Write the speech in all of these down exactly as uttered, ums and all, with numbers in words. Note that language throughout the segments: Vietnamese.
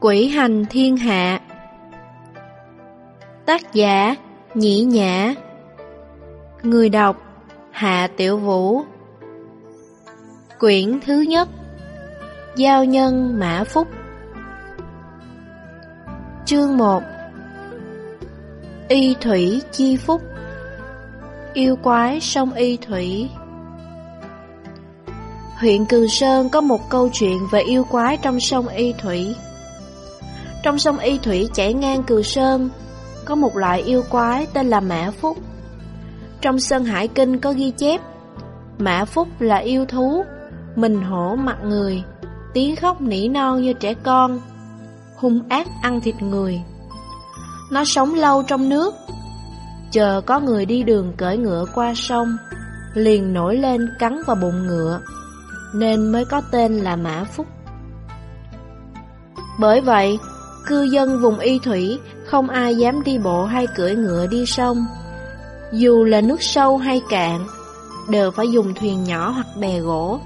Quỷ hành thiên hạ. Tác giả Nhĩ Nhã. Người đọc Hạ Tiểu Vũ. Quyển thứ nhất. Giao nhân Mã Phúc. Chương một. Y thủy chi phúc. Yêu quái sông Y thủy. Huyện Cừ Sơn có một câu chuyện về yêu quái trong sông Y thủy. Trong sông Y thủy chảy ngang Cừ Sơn, có một loại yêu quái tên là Mã Phúc. Trong Sơn Hải Kinh có ghi chép, Mã Phúc là yêu thú, mình hổ mặt người, tiếng khóc nỉ non như trẻ con, hung ác ăn thịt người. Nó sống lâu trong nước, chờ có người đi đường cưỡi ngựa qua sông, liền nổi lên cắn vào bụng ngựa, nên mới có tên là Mã Phúc. Bởi vậy, cư dân vùng Y thủy không ai dám đi bộ hay cưỡi ngựa đi sông. Dù là nước sâu hay cạn, đều phải dùng thuyền nhỏ hoặc bè gỗ.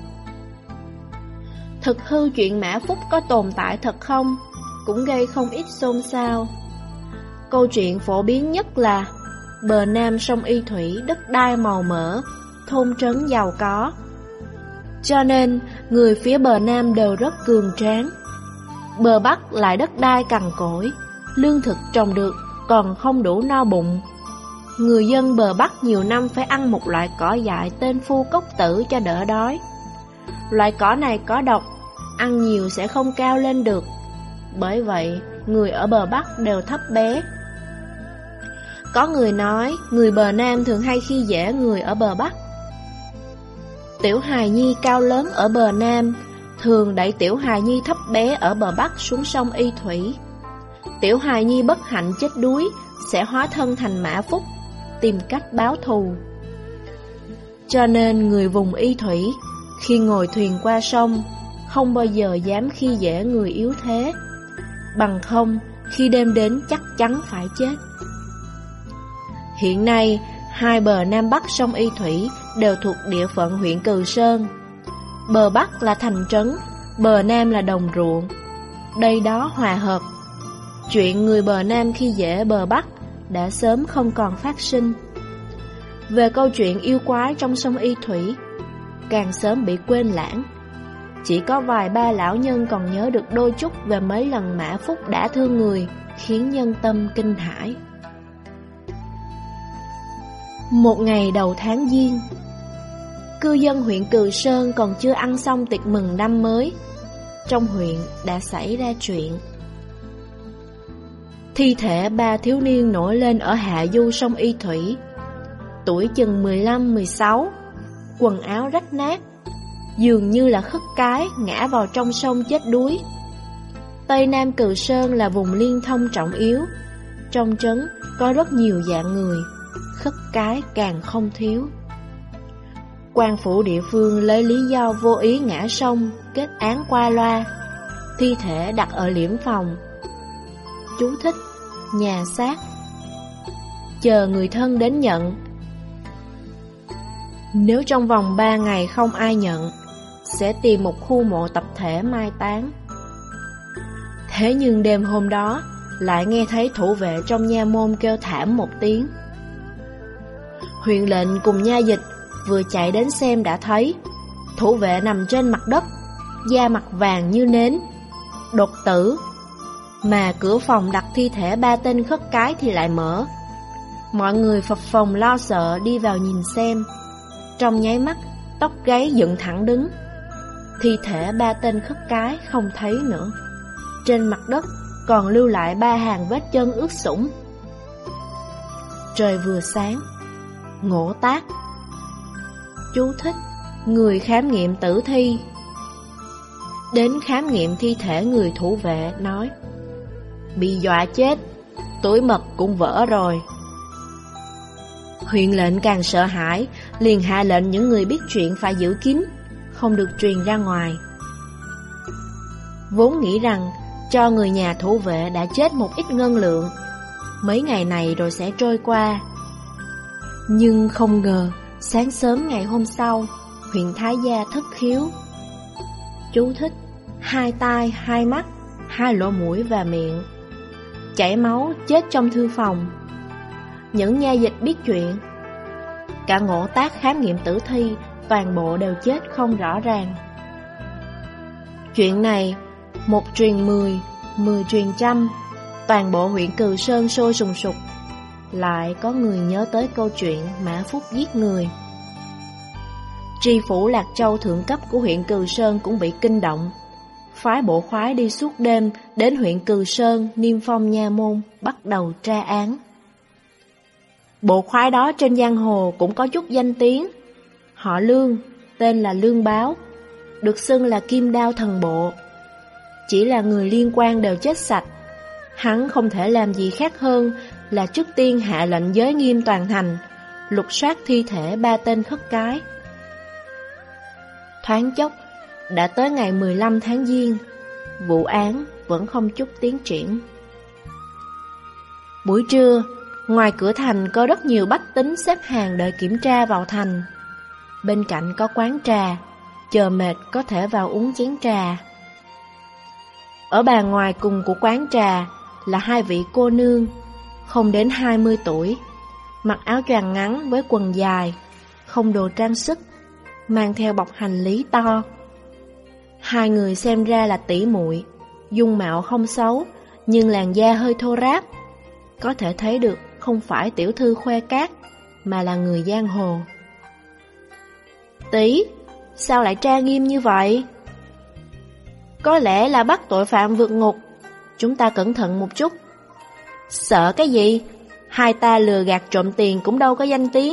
Thực hư chuyện Mã Phúc có tồn tại thật không, cũng gây không ít xôn xao. Câu chuyện phổ biến nhất là bờ nam sông Y thủy đất đai màu mỡ, thôn trấn giàu có, cho nên người phía bờ nam đều rất cường tráng. Bờ bắc lại đất đai cằn cỗi, lương thực trồng được còn không đủ no bụng. Người dân bờ bắc nhiều năm phải ăn một loại cỏ dại tên phu cốc tử cho đỡ đói. Loại cỏ này có độc, ăn nhiều sẽ không cao lên được. Bởi vậy, người ở bờ bắc đều thấp bé. Có người nói, người bờ nam thường hay khi dễ người ở bờ bắc. Tiểu hài nhi cao lớn ở bờ nam thường đẩy tiểu hài nhi thấp bé ở bờ bắc xuống sông Y thủy. Tiểu hài nhi bất hạnh chết đuối sẽ hóa thân thành Mã Phúc, tìm cách báo thù. Cho nên người vùng Y thủy khi ngồi thuyền qua sông không bao giờ dám khi dễ người yếu thế, bằng không khi đêm đến chắc chắn phải chết. Hiện nay, hai bờ nam bắc sông Y thủy đều thuộc địa phận huyện Cừ Sơn. Bờ bắc là thành trấn, bờ nam là đồng ruộng. Đây đó hòa hợp. Chuyện người bờ nam khi dễ bờ bắc đã sớm không còn phát sinh. Về câu chuyện yêu quái trong sông Y thủy, càng sớm bị quên lãng. Chỉ có vài ba lão nhân còn nhớ được đôi chút về mấy lần Mã Phúc đã thương người, khiến nhân tâm kinh hãi. Một ngày đầu tháng Giêng, cư dân huyện Cừ Sơn còn chưa ăn xong tiệc mừng năm mới, trong huyện đã xảy ra chuyện. Thi thể ba thiếu niên nổi lên ở hạ du sông Y thủy, tuổi chừng mười lăm mười sáu, quần áo rách nát, dường như là khất cái ngã vào trong sông chết đuối. Tây Nam Cừ Sơn là vùng liên thông trọng yếu, trong trấn có rất nhiều dạng người, khất cái càng không thiếu. Quan phủ địa phương lấy lý do vô ý ngã sông kết án qua loa, thi thể đặt ở liễm phòng. Chú thích: nhà xác. Chờ người thân đến nhận. Nếu trong vòng ba ngày không ai nhận, sẽ tìm một khu mộ tập thể mai táng. Thế nhưng đêm hôm đó lại nghe thấy thủ vệ trong nha môn kêu thảm một tiếng. Huyện lệnh cùng nha dịch vừa chạy đến xem đã thấy thủ vệ nằm trên mặt đất, da mặt vàng như nến, đột tử. Mà cửa phòng đặt thi thể ba tên khất cái thì lại mở. Mọi người phập phồng lo sợ đi vào nhìn xem. Trong nháy mắt, tóc gáy dựng thẳng đứng. Thi thể ba tên khất cái không thấy nữa. Trên mặt đất còn lưu lại ba hàng vết chân ướt sũng. Trời vừa sáng. Ngộ tác. Chú thích: người khám nghiệm tử thi. Đến khám nghiệm thi thể, người thủ vệ nói: bị dọa chết, túi mật cũng vỡ rồi. Huyện lệnh càng sợ hãi, liền hạ lệnh những người biết chuyện phải giữ kín, không được truyền ra ngoài. Vốn nghĩ rằng cho người nhà thủ vệ đã chết một ít ngân lượng, mấy ngày này rồi sẽ trôi qua. Nhưng không ngờ, sáng sớm ngày hôm sau, huyện Thái Gia thất khiếu. Chú thích: hai tai hai mắt, hai lỗ mũi và miệng, chảy máu chết trong thư phòng. Những nha dịch biết chuyện. Cả ngộ tác khám nghiệm tử thi, toàn bộ đều chết không rõ ràng. Chuyện này, một truyền mười, mười truyền trăm, toàn bộ huyện Cừ Sơn sôi sùng sục. Lại có người nhớ tới câu chuyện Mã Phúc giết người. Tri phủ Lạc Châu thượng cấp của huyện Cừ Sơn cũng bị kinh động, phái bộ khoái đi suốt đêm đến huyện Cừ Sơn, Niêm Phong nha môn, bắt đầu tra án. Bộ khoái đó trên giang hồ cũng có chút danh tiếng. Họ Lương, tên là Lương Báo, được xưng là Kim Đao Thần Bộ. Chỉ là người liên quan đều chết sạch. Hắn không thể làm gì khác hơn là trước tiên hạ lệnh giới nghiêm toàn thành, lục soát thi thể ba tên khất cái. Thoáng chốc, đã tới ngày mười lăm tháng Giêng, vụ án vẫn không chút tiến triển. Buổi trưa, ngoài cửa thành có rất nhiều bách tính xếp hàng đợi kiểm tra vào thành. Bên cạnh có quán trà, chờ mệt có thể vào uống chén trà. Ở bàn ngoài cùng của quán trà là hai vị cô nương, không đến hai mươi tuổi, mặc áo choàng ngắn với quần dài, không đồ trang sức, mang theo bọc hành lý to. Hai người xem ra là tỷ muội, dung mạo không xấu, nhưng làn da hơi thô ráp. Có thể thấy được không phải tiểu thư khoe cát, mà là người giang hồ. Tỷ, sao lại tra nghiêm như vậy? Có lẽ là bắt tội phạm vượt ngục. Chúng ta cẩn thận một chút. Sợ cái gì? Hai ta lừa gạt trộm tiền cũng đâu có danh tiếng.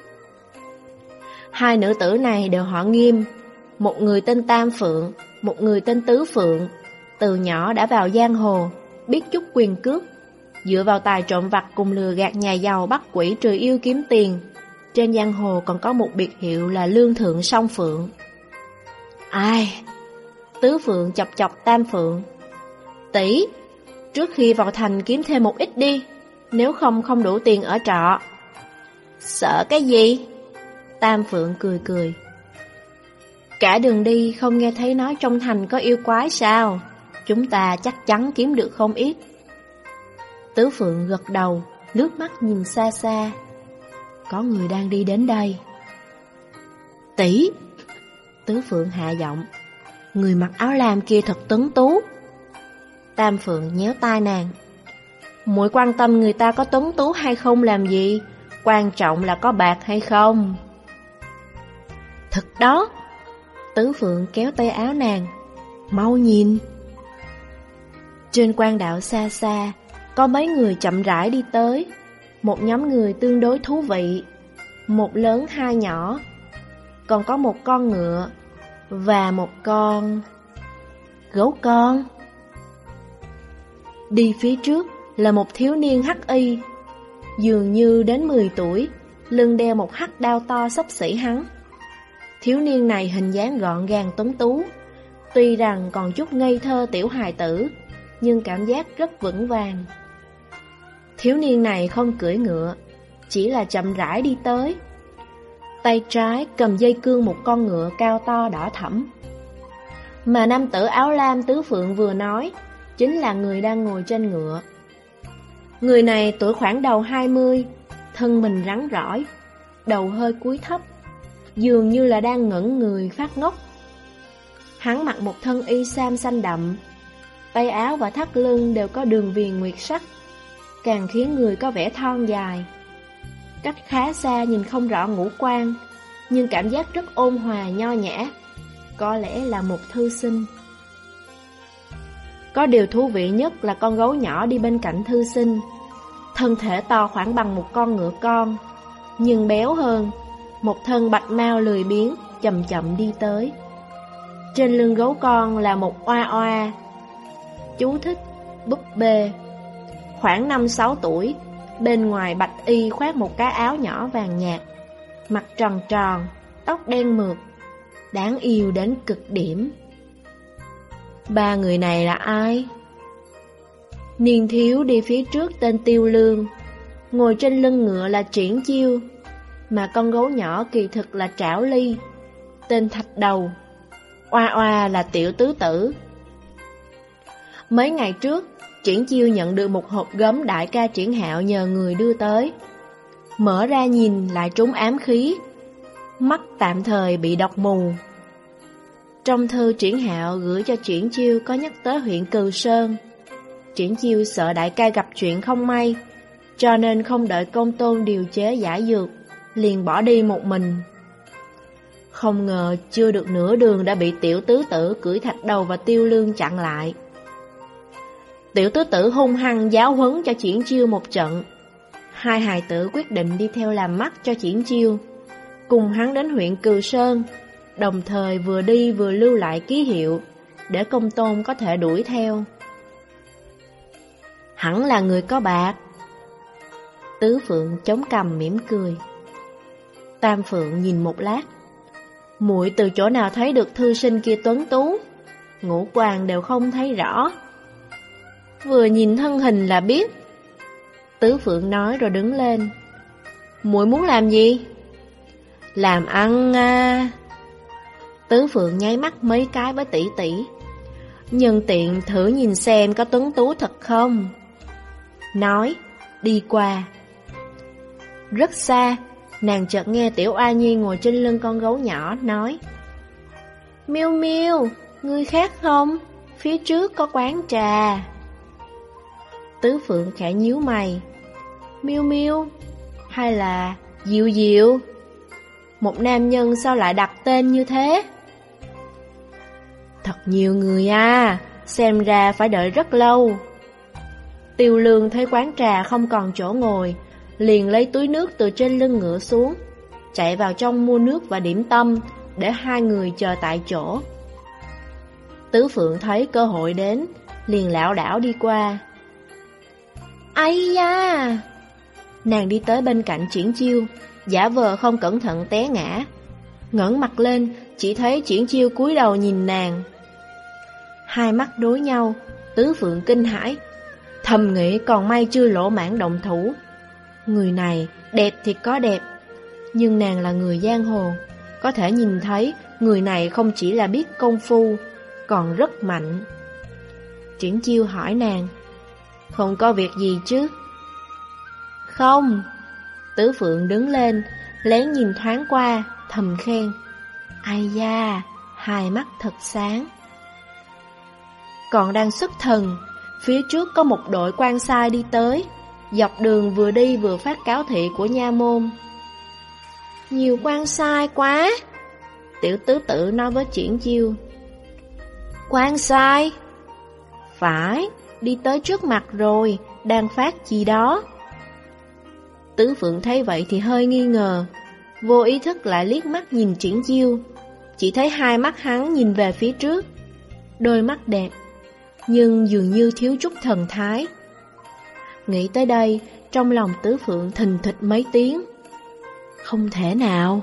Hai nữ tử này đều họ Nghiêm. Một người tên Tam Phượng, một người tên Tứ Phượng. Từ nhỏ đã vào giang hồ, biết chút quyền cước. Dựa vào tài trộm vặt cùng lừa gạt nhà giàu bắt quỷ trừ yêu kiếm tiền. Trên giang hồ còn có một biệt hiệu là Lương Thượng Song Phượng. Ai? Tứ Phượng chọc chọc Tam Phượng. Tỷ, trước khi vào thành kiếm thêm một ít đi, nếu không không đủ tiền ở trọ. Sợ cái gì? Tam Phượng cười cười. Cả đường đi không nghe thấy nói trong thành có yêu quái sao? Chúng ta chắc chắn kiếm được không ít. Tứ Phượng gật đầu, lướt mắt nhìn xa xa. Có người đang đi đến đây. Tỷ! Tứ Phượng hạ giọng. Người mặc áo lam kia thật tuấn tú. Tam Phượng nhéo tai nàng. Muội quan tâm người ta có tuấn tú hay không làm gì, quan trọng là có bạc hay không. Thật đó. Tứ Phượng kéo tay áo nàng. Mau nhìn. Trên quan đạo xa xa, có mấy người chậm rãi đi tới. Một nhóm người tương đối thú vị. Một lớn hai nhỏ. Còn có một con ngựa và một con gấu con. Đi phía trước là một thiếu niên hắc y, dường như đến mười tuổi, lưng đeo một hắc đao to xấp xỉ hắn. Thiếu niên này hình dáng gọn gàng tuấn tú, tuy rằng còn chút ngây thơ tiểu hài tử, nhưng cảm giác rất vững vàng. Thiếu niên này không cưỡi ngựa, chỉ là chậm rãi đi tới. Tay trái cầm dây cương một con ngựa cao to đỏ thẫm. Mà nam tử áo lam Tứ Phượng vừa nói chính là người đang ngồi trên ngựa. Người này tuổi khoảng đầu hai mươi, thân mình rắn rỏi, đầu hơi cúi thấp, dường như là đang ngẩn người phát ngốc. Hắn mặc một thân y sam xanh đậm, tay áo và thắt lưng đều có đường viền nguyệt sắc, càng khiến người có vẻ thon dài. Cách khá xa nhìn không rõ ngũ quan, nhưng cảm giác rất ôn hòa nho nhã, có lẽ là một thư sinh. Có điều thú vị nhất là con gấu nhỏ đi bên cạnh thư sinh. Thân thể to khoảng bằng một con ngựa con, nhưng béo hơn, một thân bạch mao lười biếng, chậm chậm đi tới. Trên lưng gấu con là một oa oa. Chú thích: búp bê. Khoảng năm sáu tuổi, bên ngoài bạch y khoác một cái áo nhỏ vàng nhạt, mặt tròn tròn, tóc đen mượt, đáng yêu đến cực điểm. Ba người này là ai? Niên thiếu đi phía trước tên Tiêu Lương, ngồi trên lưng ngựa là Triển Chiêu, mà con gấu nhỏ kỳ thực là Trảo Ly, tên Thạch Đầu. Oa oa là Tiểu Tứ Tử. Mấy ngày trước, Triển Chiêu nhận được một hộp gấm đại ca Triển Hạo nhờ người đưa tới. Mở ra nhìn lại trúng ám khí, mắt tạm thời bị độc mù. Trong thư Triển Hạo gửi cho Triển Chiêu có nhắc tới huyện Cừ Sơn. Triển Chiêu sợ đại ca gặp chuyện không may, cho nên không đợi Công Tôn điều chế giải dược, liền bỏ đi một mình. Không ngờ chưa được nửa đường đã bị tiểu tứ tử cưỡi Thạch Đầu và Tiêu Lương chặn lại. Tiểu tứ tử hung hăng giáo huấn cho Triển Chiêu một trận. Hai hài tử quyết định đi theo làm mắt cho Triển Chiêu, cùng hắn đến huyện Cừ Sơn, đồng thời vừa đi vừa lưu lại ký hiệu, để Công Tôn có thể đuổi theo. Hẳn là người có bạc. Tứ Phượng chống cằm mỉm cười. Tam Phượng nhìn một lát. Muội từ chỗ nào thấy được thư sinh kia tuấn tú, ngũ quan đều không thấy rõ. Vừa nhìn thân hình là biết. Tứ Phượng nói rồi đứng lên. Muội muốn làm gì? Làm ăn à. Tứ Phượng nháy mắt mấy cái với tỷ tỷ. Nhân tiện thử nhìn xem có tuấn tú thật không. Nói, đi qua. Rất xa, nàng chợt nghe Tiểu Oa Nhi ngồi trên lưng con gấu nhỏ nói: Miêu Miêu, ngươi khác không? Phía trước có quán trà. Tứ Phượng khẽ nhíu mày. Miêu Miêu hay là Diệu Diệu? Một nam nhân sao lại đặt tên như thế? Thật nhiều người à, xem ra phải đợi rất lâu. Tiêu Lương thấy quán trà không còn chỗ ngồi, liền lấy túi nước từ trên lưng ngựa xuống, chạy vào trong mua nước và điểm tâm, để hai người chờ tại chỗ. Tứ Phượng thấy cơ hội đến, liền lảo đảo đi qua. Ây da! Nàng đi tới bên cạnh Triển Chiêu, giả vờ không cẩn thận té ngã. Ngẩng mặt lên, chỉ thấy Triển Chiêu cúi đầu nhìn nàng. Hai mắt đối nhau, Tứ Phượng kinh hãi, thầm nghĩ còn may chưa lỗ mãn động thủ. Người này đẹp thì có đẹp, nhưng nàng là người giang hồ, có thể nhìn thấy người này không chỉ là biết công phu, còn rất mạnh. Triển Chiêu hỏi nàng: Không có việc gì chứ? Không. Tứ Phượng đứng lên, lén nhìn thoáng qua, thầm khen: Ai da, hai mắt thật sáng. Còn đang xuất thần, phía trước có một đội quan sai đi tới, dọc đường vừa đi vừa phát cáo thị của nha môn. Nhiều quan sai quá. Tiểu tứ tử nói với Triển Chiêu. Quan sai? Phải, đi tới trước mặt rồi, đang phát gì đó. Tứ Phượng thấy vậy thì hơi nghi ngờ, vô ý thức lại liếc mắt nhìn Triển Chiêu. Chỉ thấy hai mắt hắn nhìn về phía trước, đôi mắt đẹp, nhưng dường như thiếu chút thần thái. Nghĩ tới đây, trong lòng Tứ Phượng thình thịch mấy tiếng. Không thể nào.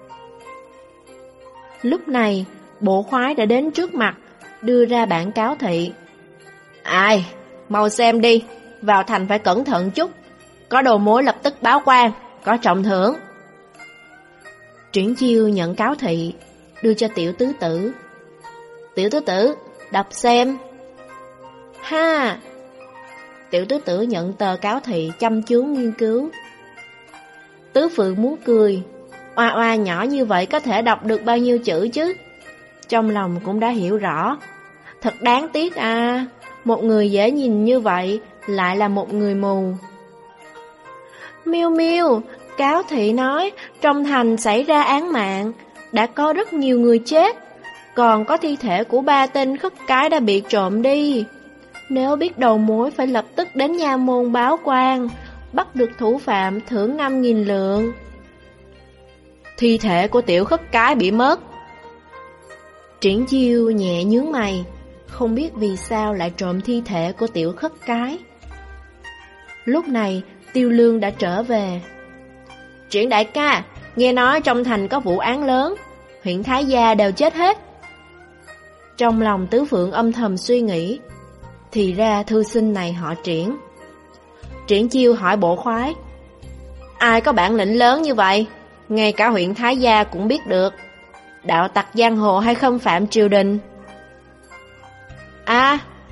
Lúc này, bộ khoái đã đến trước mặt, đưa ra bản cáo thị. Ai, mau xem đi, vào thành phải cẩn thận chút, có đầu mối lập tức báo quan, có trọng thưởng. Triển Chiêu nhận cáo thị, đưa cho tiểu tứ tử. Tiểu tứ tử, đọc xem. Ha! Tiểu tứ tử nhận tờ cáo thị chăm chú nghiên cứu. Tứ Phượng muốn cười, oa oa nhỏ như vậy có thể đọc được bao nhiêu chữ chứ? Trong lòng cũng đã hiểu rõ. Thật đáng tiếc à, một người dễ nhìn như vậy lại là một người mù. Miêu Miêu, cáo thị nói trong thành xảy ra án mạng, đã có rất nhiều người chết, còn có thi thể của ba tên khất cái đã bị trộm đi. Nếu biết đầu mối phải lập tức đến nha môn báo quan, bắt được thủ phạm thưởng năm nghìn lượng. Thi thể của tiểu khất cái bị mất. Triển Chiêu nhẹ nhướng mày, không biết vì sao lại trộm thi thể của tiểu khất cái. Lúc này Tiêu Lương đã trở về. Triển đại ca, nghe nói trong thành có vụ án lớn, huyện Thái Gia đều chết hết. Trong lòng Tứ Phượng âm thầm suy nghĩ, thì ra thư sinh này họ Triển. Triển Chiêu hỏi bộ khoái: Ai có bản lĩnh lớn như vậy, ngay cả huyện Thái Gia cũng biết được, đạo tặc giang hồ hay khâm phạm triều đình? À,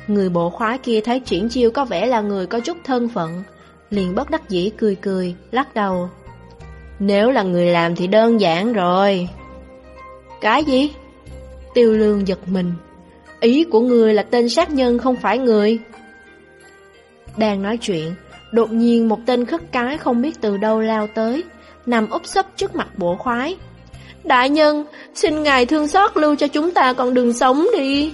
Người bộ khoái kia thấy Triển Chiêu có vẻ là người có chút thân phận, liền bất đắc dĩ cười cười, lắc đầu. Nếu là người làm thì đơn giản rồi. Cái gì? Tiêu Lương giật mình. Ý của người là tên sát nhân không phải người. Đang nói chuyện, đột nhiên một tên khất cái không biết từ đâu lao tới, nằm úp sấp trước mặt bộ khoái. Đại nhân, xin ngài thương xót lưu cho chúng ta con đường sống đi.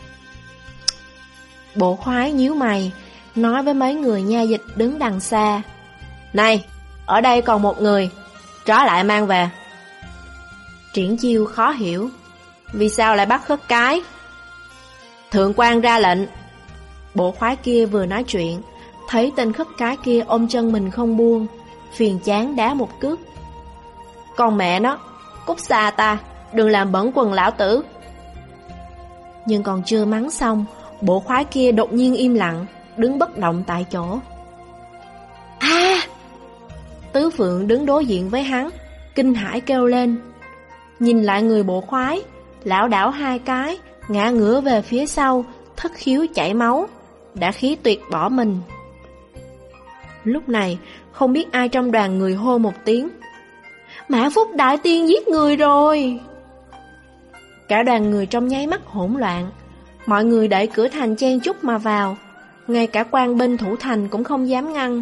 Bộ khoái nhíu mày, nói với mấy người nha dịch đứng đằng xa. Này, ở đây còn một người, trở lại mang về. Triển Chiêu khó hiểu, vì sao lại bắt khất cái? Thượng quan ra lệnh. Bộ khoái kia vừa nói chuyện, thấy tên khất cái kia ôm chân mình không buông, phiền chán đá một cước. Con mẹ nó, cút xa ta, đừng làm bẩn quần lão tử. Nhưng còn chưa mắng xong, bộ khoái kia đột nhiên im lặng, đứng bất động tại chỗ. À! Tứ Phượng đứng đối diện với hắn, kinh hãi kêu lên. Nhìn lại người bộ khoái, lão đảo hai cái, ngã ngửa về phía sau, thất khiếu chảy máu, đã khí tuyệt bỏ mình. Lúc này, không biết ai trong đoàn người hô một tiếng. Mã Phúc Đại Tiên giết người rồi! Cả đoàn người trong nháy mắt hỗn loạn, mọi người đẩy cửa thành chen chúc mà vào, ngay cả quan binh thủ thành cũng không dám ngăn.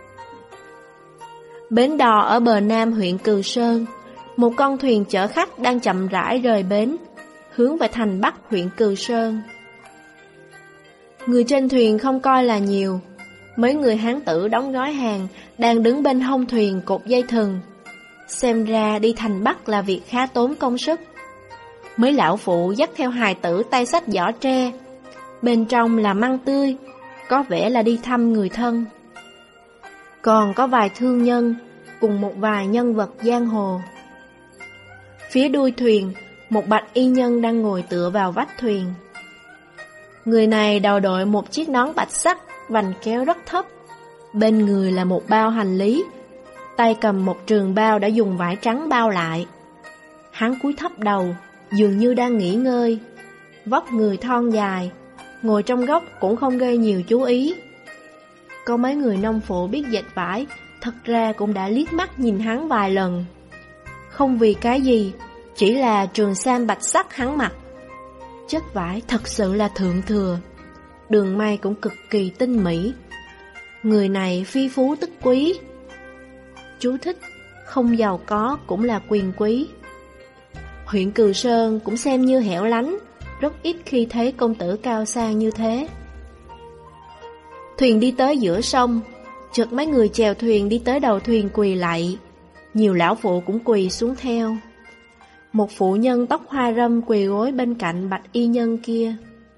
Bến đò ở bờ nam huyện Cừ Sơn, một con thuyền chở khách đang chậm rãi rời bến, hướng về thành bắc huyện Cừ Sơn. Người trên thuyền không coi là nhiều, mấy người hán tử đóng gói hàng đang đứng bên hông thuyền cột dây thừng. Xem ra đi thành bắc là việc khá tốn công sức. Mấy lão phụ dắt theo hài tử tay xách giỏ tre, bên trong là măng tươi, có vẻ là đi thăm người thân. Còn có vài thương nhân cùng một vài nhân vật giang hồ. Phía đuôi thuyền, một bạch y nhân đang ngồi tựa vào vách thuyền. Người này đầu đội một chiếc nón bạch sắc, vành kéo rất thấp. Bên người là một bao hành lý, tay cầm một trường bao đã dùng vải trắng bao lại. Hắn cúi thấp đầu, dường như đang nghỉ ngơi. Vóc người thon dài, ngồi trong góc cũng không gây nhiều chú ý. Có mấy người nông phụ biết dệt vải, thật ra cũng đã liếc mắt nhìn hắn vài lần. Không vì cái gì, chỉ là trường sam bạch sắc hắn mặc. Chất vải thật sự là thượng thừa, đường may cũng cực kỳ tinh mỹ. Người này phi phú tức quý. Chú thích: không giàu có cũng là quyền quý. Huyện Cừ Sơn cũng xem như hẻo lánh, rất ít khi thấy công tử cao sang như thế. Thuyền đi tới giữa sông, chợt mấy người chèo thuyền đi tới đầu thuyền quỳ lạy. Nhiều lão phụ cũng quỳ xuống theo. Một phụ nhân tóc hoa râm quỳ gối bên cạnh bạch y nhân kia.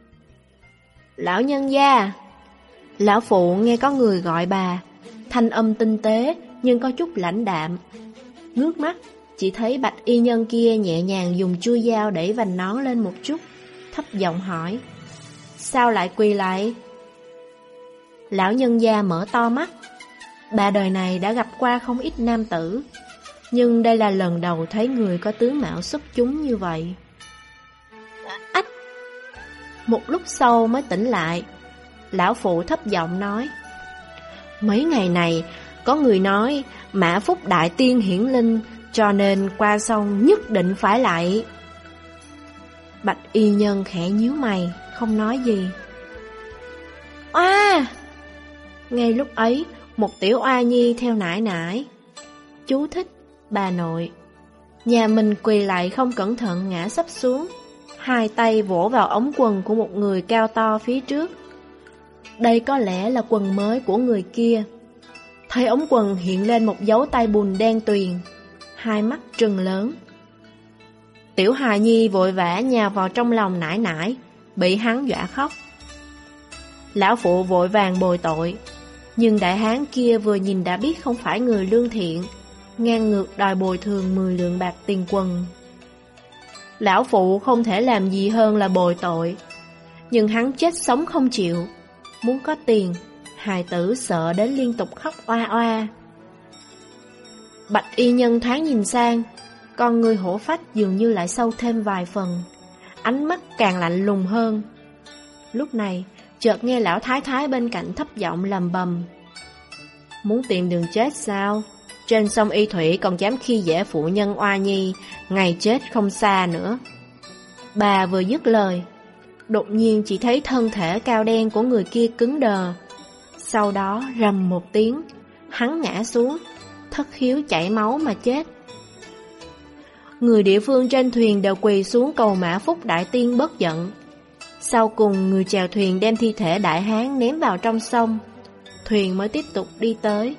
Lão nhân gia! Lão phụ nghe có người gọi bà, thanh âm tinh tế nhưng có chút lãnh đạm. Ngước mắt, chỉ thấy bạch y nhân kia nhẹ nhàng dùng chuôi dao đẩy vành nón lên một chút, thấp giọng hỏi. Sao lại quỳ lại? Lão nhân gia mở to mắt. Bà đời này đã gặp qua không ít nam tử, nhưng đây là lần đầu thấy người có tướng mạo xuất chúng như vậy. Ách! Một lúc sau mới tỉnh lại. Lão phụ thấp giọng nói. Mấy ngày này có người nói Mã Phúc Đại Tiên hiển linh, cho nên qua sông nhất định phải lại. Bạch y nhân khẽ nhíu mày, không nói gì. Oa! Ngay lúc ấy, một tiểu oa nhi theo nải nải. Chú thích: bà nội. Nhà mình quỳ lại không cẩn thận ngã sấp xuống, hai tay vỗ vào ống quần của một người cao to phía trước. Đây có lẽ là quần mới của người kia. Thấy ống quần hiện lên một dấu tay bùn đen tuyền, hai mắt trừng lớn. Tiểu hài nhi vội vã nhào vào trong lòng nải nải, bị hắn dọa khóc. Lão phụ vội vàng bồi tội, nhưng đại hán kia vừa nhìn đã biết không phải người lương thiện, ngang ngược đòi bồi thường mười lượng bạc tiền quần. Lão phụ không thể làm gì hơn là bồi tội, nhưng hắn chết sống không chịu. Muốn có tiền, hài tử sợ đến liên tục khóc oa oa. Bạch y nhân thoáng nhìn sang, con người hổ phách dường như lại sâu thêm vài phần, ánh mắt càng lạnh lùng hơn. Lúc này, chợt nghe lão thái thái bên cạnh thấp giọng lầm bầm. Muốn tìm đường chết sao? Trên sông Y Thủy còn dám khi dễ phụ nhân oa nhi, ngày chết không xa nữa. Bà vừa dứt lời, đột nhiên chỉ thấy thân thể cao đen của người kia cứng đờ. Sau đó rầm một tiếng, hắn ngã xuống, thất khiếu chảy máu mà chết. Người địa phương trên thuyền đều quỳ xuống cầu Mã Phúc Đại Tiên bớt giận. Sau cùng người chèo thuyền đem thi thể đại hán ném vào trong sông, thuyền mới tiếp tục đi tới.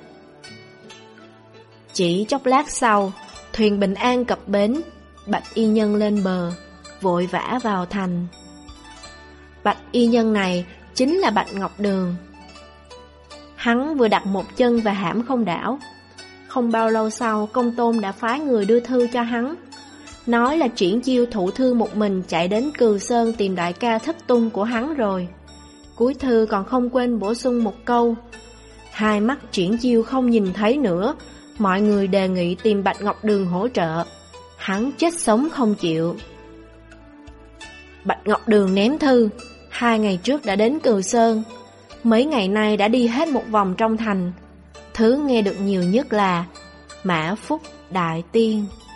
Chỉ chốc lát sau, thuyền bình an cập bến, Bạch y nhân lên bờ, vội vã vào thành. Bạch y nhân này chính là Bạch Ngọc Đường. Hắn vừa đặt một chân vào hãm không đảo. Không bao lâu sau, Công Tôn đã phái người đưa thư cho hắn, nói là Triển Chiêu thụ thương một mình chạy đến Cừ Sơn tìm đại ca thất tung của hắn rồi. Cuối thư còn không quên bổ sung một câu: hai mắt Triển Chiêu không nhìn thấy nữa, mọi người đề nghị tìm Bạch Ngọc Đường hỗ trợ. Hắn chết sống không chịu. Bạch Ngọc Đường ném thư, hai ngày trước đã đến Cừ Sơn, mấy ngày nay đã đi hết một vòng trong thành. Thứ nghe được nhiều nhất là Mã Phúc Đại Tiên.